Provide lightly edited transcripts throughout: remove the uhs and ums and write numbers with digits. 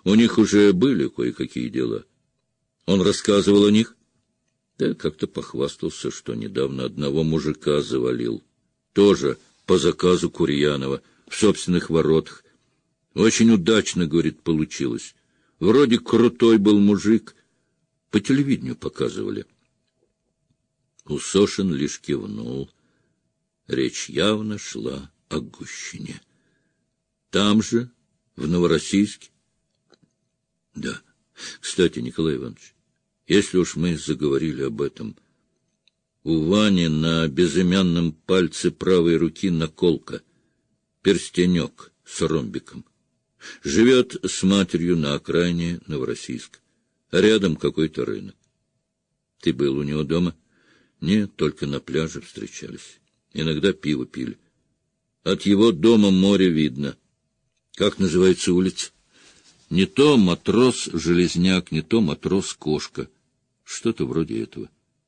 У них уже были кое-какие дела. Он рассказывал о них? Да как-то похвастался, что недавно одного мужика завалил. Тоже по заказу Курьянова, в собственных воротах. Очень удачно, говорит, получилось. Вроде крутой был мужик. По телевидению показывали. Усошин лишь кивнул. Речь явно шла о Гущине. Там же, в Новороссийске? Да. Кстати, Николай Иванович, если уж мы заговорили об этом, у Вани на безымянном пальце правой руки наколка, перстенек с ромбиком. Живет с матерью на окраине Новороссийска, а рядом какой-то рынок. Ты был у него дома? Нет, только на пляже встречались. Иногда пиво пили. От его дома море видно. Как называется улица? Не то матрос-железняк, не то матрос-кошка. Что-то вроде этого.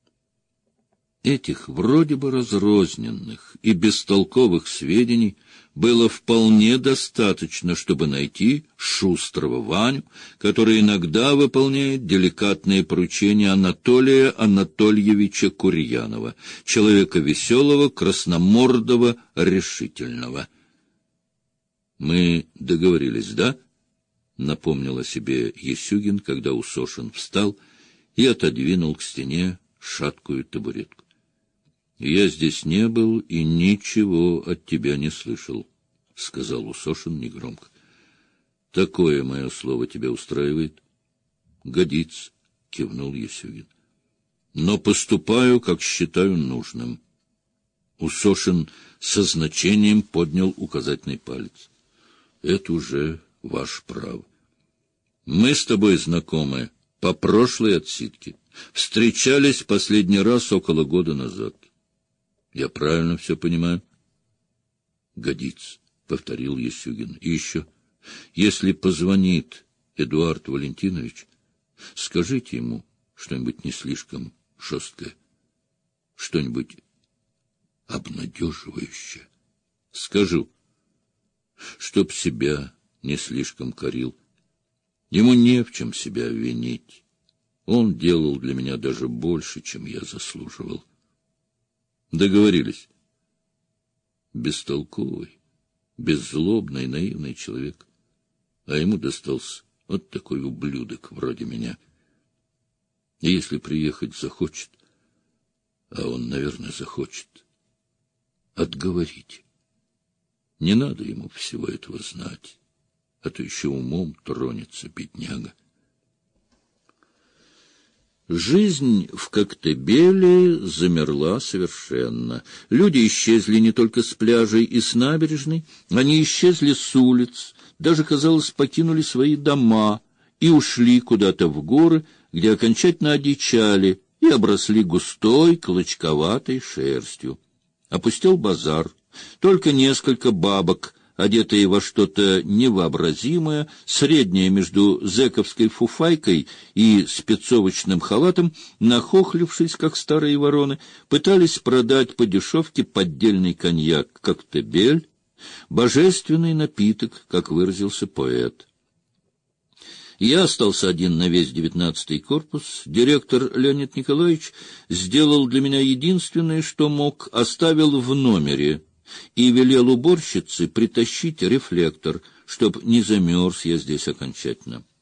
Этих вроде бы разрозненных и бестолковых сведений было вполне достаточно, чтобы найти шустрого Ваню, который иногда выполняет деликатные поручения Анатолия Анатольевича Курьянова, человека веселого, красномордого, решительного. «Мы договорились, да?» — напомнил о себе Есюгин, когда Усошин встал и отодвинул к стене шаткую табуретку. «Я здесь не был и ничего от тебя не слышал», — сказал Усошин негромко. «Такое мое слово тебя устраивает?» «Годится», — кивнул Есюгин. «Но поступаю, как считаю нужным». Усошин со значением поднял указательный палец. «Это уже ваше право. Мы с тобой знакомы по прошлой отсидке. Встречались последний раз около года назад. Я правильно все понимаю?» «Годится», — повторил Есюгин. «И еще, если позвонит Эдуард Валентинович, скажите ему что-нибудь не слишком жесткое, что-нибудь обнадеживающее». «Скажу, чтоб себя не слишком корил. Ему не в чем себя винить. Он делал для меня даже больше, чем я заслуживал». «Договорились». Бестолковый, беззлобный, наивный человек. А ему достался вот такой ублюдок вроде меня. И если приехать захочет, а он, наверное, захочет, отговорите. Не надо ему всего этого знать, а то еще умом тронется бедняга. Жизнь в Коктебеле замерла совершенно. Люди исчезли не только с пляжей и с набережной, они исчезли с улиц, даже, казалось, покинули свои дома и ушли куда-то в горы, где окончательно одичали и обросли густой, клочковатой шерстью. Опустел базар, только несколько бабок, одетые во что-то невообразимое, среднее между зэковской фуфайкой и спецовочным халатом, нахохлившись, как старые вороны, пытались продать по дешевке поддельный коньяк «Коктебель», божественный напиток, как выразился поэт. Я остался один на весь 19-й корпус. Директор Леонид Николаевич сделал для меня единственное, что мог, оставил в номере и велел уборщице притащить рефлектор, чтоб не замерз я здесь окончательно.